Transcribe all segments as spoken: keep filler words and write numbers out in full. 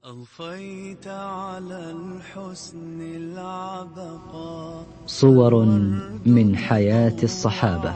أضفيت على الحسن العبقى صور من حياة الصحابة.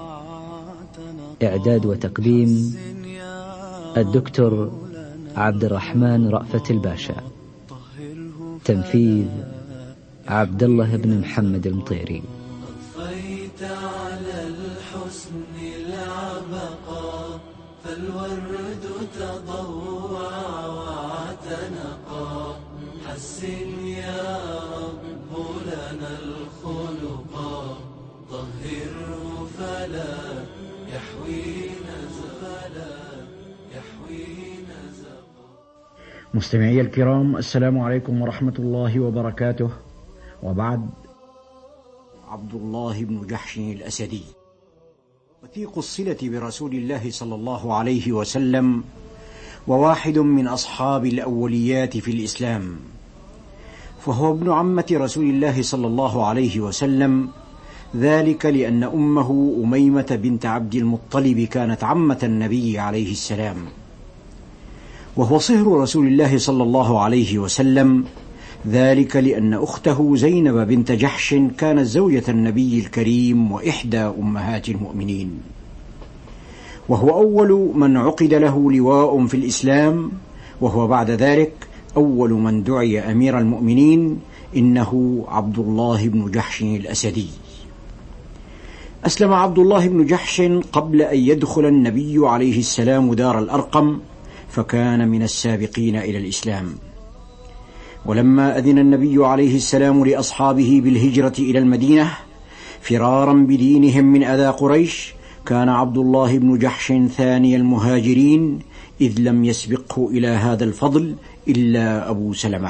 إعداد وتقديم الدكتور عبد الرحمن رأفت الباشا. تنفيذ عبد الله بن محمد المطيري. أضفيت على الحسن العبقى فالورد تضوع واعتنقا حسن يا رب لنا الخلقا طهره فلا يحوي نزغلا يحوي نزغا. مستمعي الكرام، السلام عليكم ورحمة الله وبركاته. وبعد، عبد الله بن جحش الأسدي وثيق الصلة برسول الله صلى الله عليه وسلم، وواحد من أصحاب الأوليات في الإسلام، فهو ابن عمة رسول الله صلى الله عليه وسلم، ذلك لأن أمه أميمة بنت عبد المطلب كانت عمة النبي عليه السلام، وهو صهر رسول الله صلى الله عليه وسلم، ذلك لأن أخته زينب بنت جحش كانت زوجة النبي الكريم وإحدى أمهات المؤمنين، وهو أول من عقد له لواء في الإسلام، وهو بعد ذلك أول من دعي أمير المؤمنين، إنه عبد الله بن جحش الأسدي. أسلم عبد الله بن جحش قبل أن يدخل النبي عليه السلام دار الأرقم، فكان من السابقين إلى الإسلام. ولما أذن النبي عليه السلام لأصحابه بالهجرة إلى المدينة فرارا بدينهم من أذى قريش، كان عبد الله بن جحش ثاني المهاجرين، إذ لم يسبقه إلى هذا الفضل إلا أبو سلمة.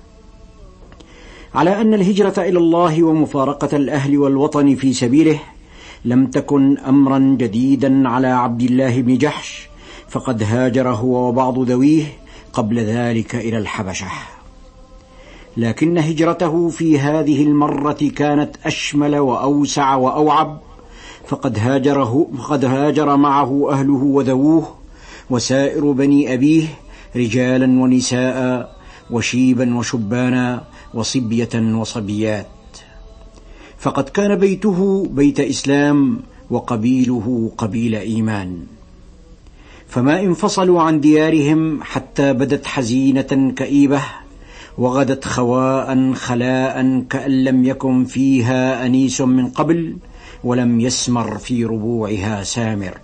على أن الهجرة إلى الله ومفارقة الأهل والوطن في سبيله لم تكن أمرا جديدا على عبد الله بن جحش، فقد هاجر هو وبعض ذويه قبل ذلك إلى الحبشة، لكن هجرته في هذه المرة كانت أشمل وأوسع وأوعب، فقد هاجره فقد هاجر معه أهله وذووه وسائر بني أبيه، رجالا ونساء وشيبا وشبانا وصبية وصبيات، فقد كان بيته بيت إسلام وقبيله قبيل إيمان، فما انفصلوا عن ديارهم حتى بدت حزينة كئيبة، وغدت خواء خلاء كأن لم يكن فيها أنيس من قبل، ولم يسمر في ربوعها سامر.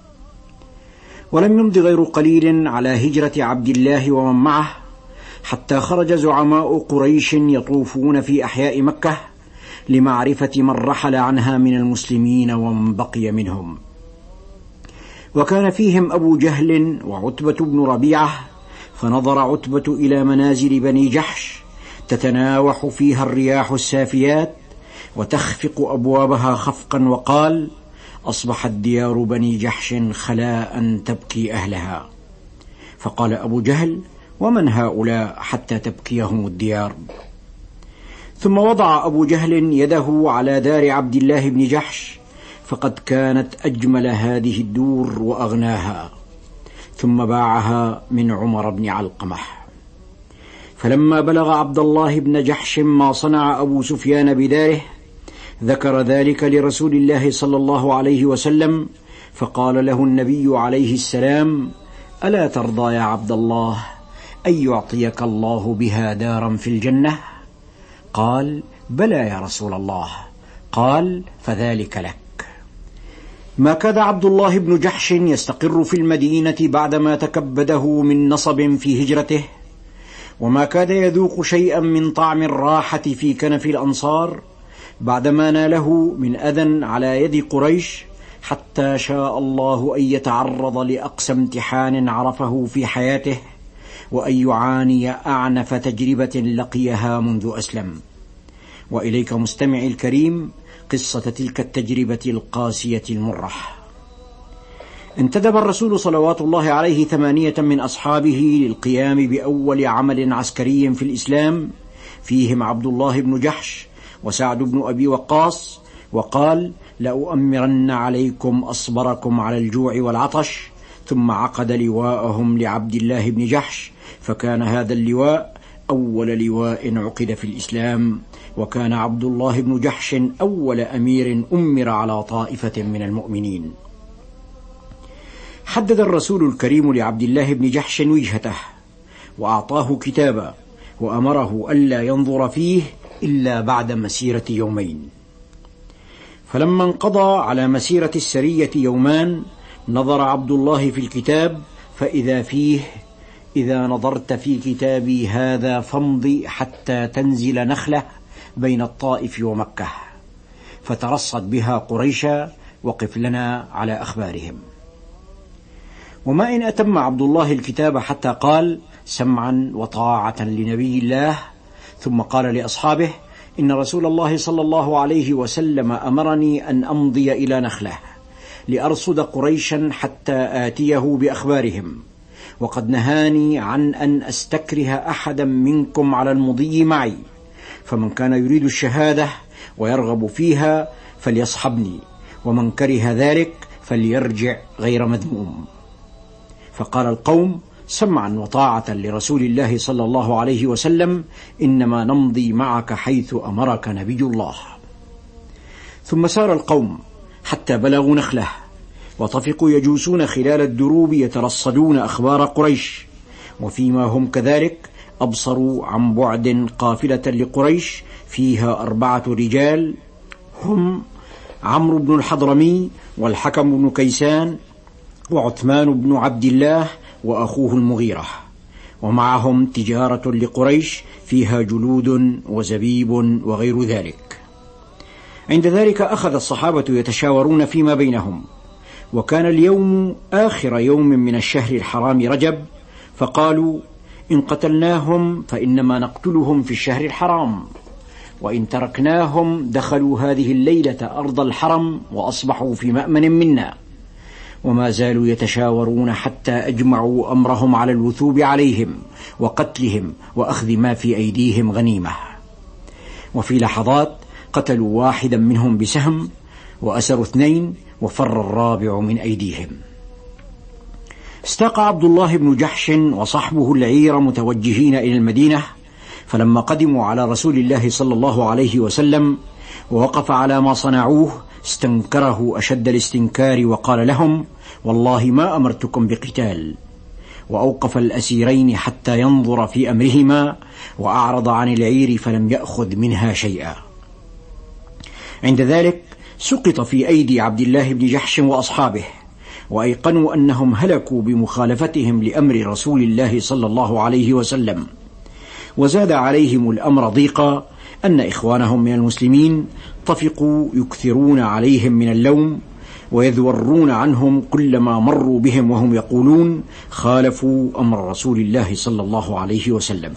ولم يمض غير قليل على هجرة عبد الله ومن معه، حتى خرج زعماء قريش يطوفون في أحياء مكة لمعرفة من رحل عنها من المسلمين ومن بقي منهم، وكان فيهم أبو جهل وعتبة بن ربيعة، فنظر عتبة إلى منازل بني جحش تتناوح فيها الرياح السافيات وتخفق أبوابها خفقا، وقال: أصبحت ديار بني جحش خلاء تبكي أهلها. فقال أبو جهل: ومن هؤلاء حتى تبكيهم الديار؟ ثم وضع أبو جهل يده على دار عبد الله بن جحش، فقد كانت أجمل هذه الدور وأغناها، ثم باعها من عمر بن علقمة. فلما بلغ عبد الله بن جحش ما صنع أبو سفيان بداره ذكر ذلك لرسول الله صلى الله عليه وسلم، فقال له النبي عليه السلام: ألا ترضى يا عبد الله أن يعطيك الله بها دارا في الجنة؟ قال: بلى يا رسول الله. قال: فذلك لك. ما كاد عبد الله بن جحش يستقر في المدينة بعدما تكبده من نصب في هجرته، وما كاد يذوق شيئا من طعم الراحة في كنف الأنصار بعدما ناله من أذى على يد قريش، حتى شاء الله أن يتعرض لأقسى امتحان عرفه في حياته، وأن يعاني أعنف تجربة لقيها منذ أسلم. وإليك مستمعي الكريم قصة تلك التجربة القاسية المرة. انتدب الرسول صلوات الله عليه ثمانية من أصحابه للقيام بأول عمل عسكري في الإسلام، فيهم عبد الله بن جحش وسعد بن أبي وقاص، وقال: لأؤمرن عليكم أصبركم على الجوع والعطش، ثم عقد لواءهم لعبد الله بن جحش، فكان هذا اللواء أول لواء عقد في الإسلام، وكان عبد الله بن جحش أول أمير أمر على طائفة من المؤمنين. حدد الرسول الكريم لعبد الله بن جحش وجهته، وأعطاه كتابا، وأمره ألا ينظر فيه إلا بعد مسيرة يومين. فلما انقضى على مسيرة السرية يومان نظر عبد الله في الكتاب فإذا فيه: إذا نظرت في كتابي هذا فامض حتى تنزل نخلة بين الطائف ومكة، فترصد بها قريشا وقف لنا على أخبارهم. وما إن أتم عبد الله الكتاب حتى قال: سمعا وطاعة لنبي الله، ثم قال لأصحابه: إن رسول الله صلى الله عليه وسلم أمرني أن أمضي إلى نخلة لأرصد قريشا حتى آتيه بأخبارهم، وقد نهاني عن أن أستكره أحدا منكم على المضي معي، فمن كان يريد الشهادة ويرغب فيها فليصحبني، ومن كره ذلك فليرجع غير مذموم. فقال القوم: سمعا وطاعة لرسول الله صلى الله عليه وسلم، إنما نمضي معك حيث أمرك نبي الله. ثم سار القوم حتى بلغوا نخلة، وطفقوا يجوسون خلال الدروب يترصدون أخبار قريش، وفيما هم كذلك أبصروا عن بعد قافلة لقريش فيها أربعة رجال، هم عمرو بن الحضرمي والحكم بن كيسان وعثمان بن عبد الله وأخوه المغيرة، ومعهم تجارة لقريش فيها جلود وزبيب وغير ذلك. عند ذلك أخذ الصحابة يتشاورون فيما بينهم، وكان اليوم آخر يوم من الشهر الحرام رجب، فقالوا: إن قتلناهم فإنما نقتلهم في الشهر الحرام، وإن تركناهم دخلوا هذه الليلة أرض الحرم وأصبحوا في مأمن منا. وما زالوا يتشاورون حتى أجمعوا أمرهم على الوثوب عليهم وقتلهم وأخذ ما في أيديهم غنيمة. وفي لحظات قتلوا واحدا منهم بسهم، وأسروا اثنين، وفر الرابع من أيديهم. استاق عبد الله بن جحش وصحبه العير متوجهين إلى المدينة، فلما قدموا على رسول الله صلى الله عليه وسلم ووقف على ما صنعوه استنكره أشد الاستنكار، وقال لهم: والله ما أمرتكم بقتال. وأوقف الأسيرين حتى ينظر في أمرهما، وأعرض عن العير فلم يأخذ منها شيئا. عند ذلك سقط في أيدي عبد الله بن جحش وأصحابه، وأيقنوا أنهم هلكوا بمخالفتهم لأمر رسول الله صلى الله عليه وسلم. وزاد عليهم الأمر ضيقا أن إخوانهم من المسلمين طفقوا يكثرون عليهم من اللوم، ويذورون عنهم كلما مروا بهم وهم يقولون: خالفوا أمر رسول الله صلى الله عليه وسلم.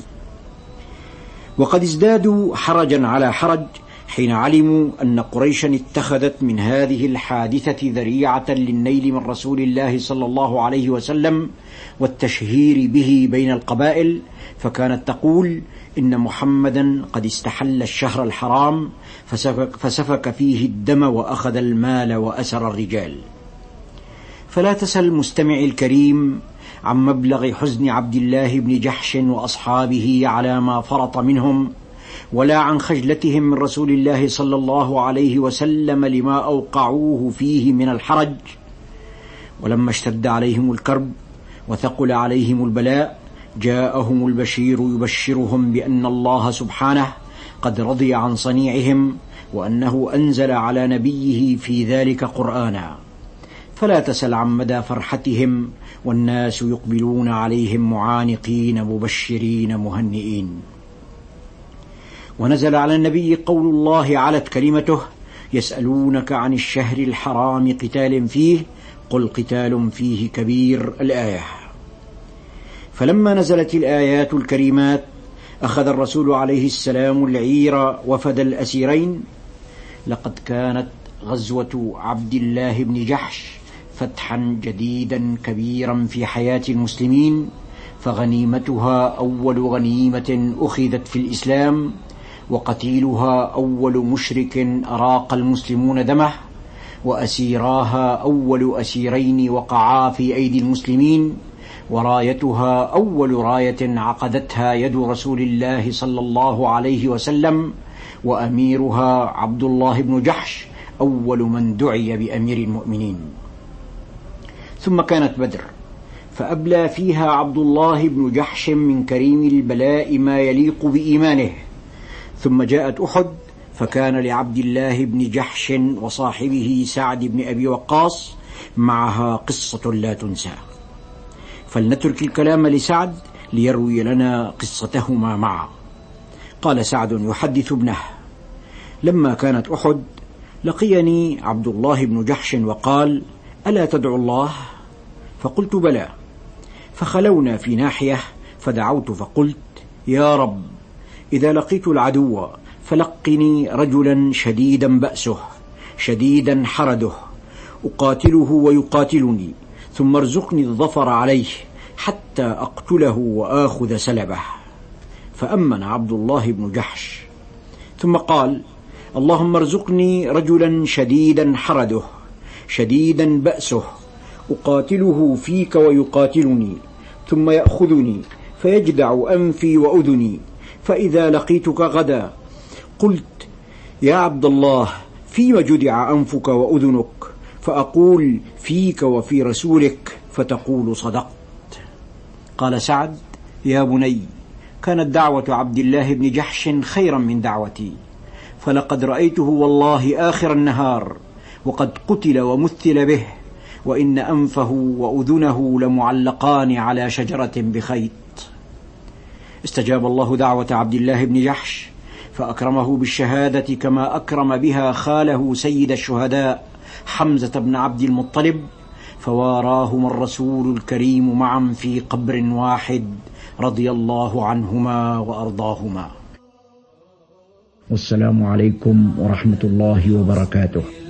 وقد ازدادوا حرجا على حرج حين علموا أن قريشا اتخذت من هذه الحادثة ذريعة للنيل من رسول الله صلى الله عليه وسلم والتشهير به بين القبائل، فكانت تقول: إن محمدا قد استحل الشهر الحرام فسفك, فسفك فيه الدم وأخذ المال وأسر الرجال. فلا تسل مستمعي الكريم عن مبلغ حزن عبد الله بن جحش وأصحابه على ما فرط منهم، ولا عن خجلتهم من رسول الله صلى الله عليه وسلم لما أوقعوه فيه من الحرج. ولما اشتد عليهم الكرب وثقل عليهم البلاء جاءهم البشير يبشرهم بأن الله سبحانه قد رضي عن صنيعهم، وأنه أنزل على نبيه في ذلك قرآنا. فلا تسل عن مدى فرحتهم، والناس يقبلون عليهم معانقين مبشرين مهنئين. ونزل على النبي قول الله علت كلمته: يسألونك عن الشهر الحرام قتال فيه قل قتال فيه كبير، الآية. فلما نزلت الآيات الكريمات أخذ الرسول عليه السلام العير وفد الأسيرين. لقد كانت غزوة عبد الله بن جحش فتحا جديدا كبيرا في حياة المسلمين، فغنيمتها أول غنيمة أخذت في الإسلام، وقتيلها أول مشرك أراق المسلمون دمه، وأسيراها أول أسيرين وقعا في أيدي المسلمين، ورايتها أول راية عقدتها يد رسول الله صلى الله عليه وسلم، وأميرها عبد الله بن جحش أول من دعي بأمير المؤمنين. ثم كانت بدر، فأبلى فيها عبد الله بن جحش من كريم البلاء ما يليق بإيمانه. ثم جاءت أحد، فكان لعبد الله بن جحش وصاحبه سعد بن أبي وقاص معها قصة لا تنسى، فلنترك الكلام لسعد ليروي لنا قصتهما معا. قال سعد يحدث ابنه: لما كانت أحد لقيني عبد الله بن جحش وقال: ألا تدعو الله؟ فقلت: بلى. فخلونا في ناحية، فدعوت فقلت: يا رب، إذا لقيت العدو فلقني رجلا شديدا بأسه شديدا حرده، أقاتله ويقاتلني، ثم ارزقني الظفر عليه حتى أقتله وآخذ سلبه. فأمن عبد الله بن جحش، ثم قال: اللهم ارزقني رجلا شديدا حرده شديدا بأسه، أقاتله فيك ويقاتلني، ثم يأخذني فيجدع أنفي وأذني، فإذا لقيتك غدا قلت: يا عبد الله، فيما جدع أنفك وأذنك؟ فأقول: فيك وفي رسولك، فتقول: صدقت. قال سعد: يا بني، كانت دعوة عبد الله بن جحش خيرا من دعوتي، فلقد رأيته والله آخر النهار وقد قتل ومثل به، وإن أنفه وأذنه لمعلقان على شجرة بخيط. استجاب الله دعوة عبد الله بن جحش، فأكرمه بالشهادة كما أكرم بها خاله سيد الشهداء حمزة بن عبد المطلب، فواراهما الرسول الكريم معا في قبر واحد رضي الله عنهما وأرضاهما. والسلام عليكم ورحمة الله وبركاته.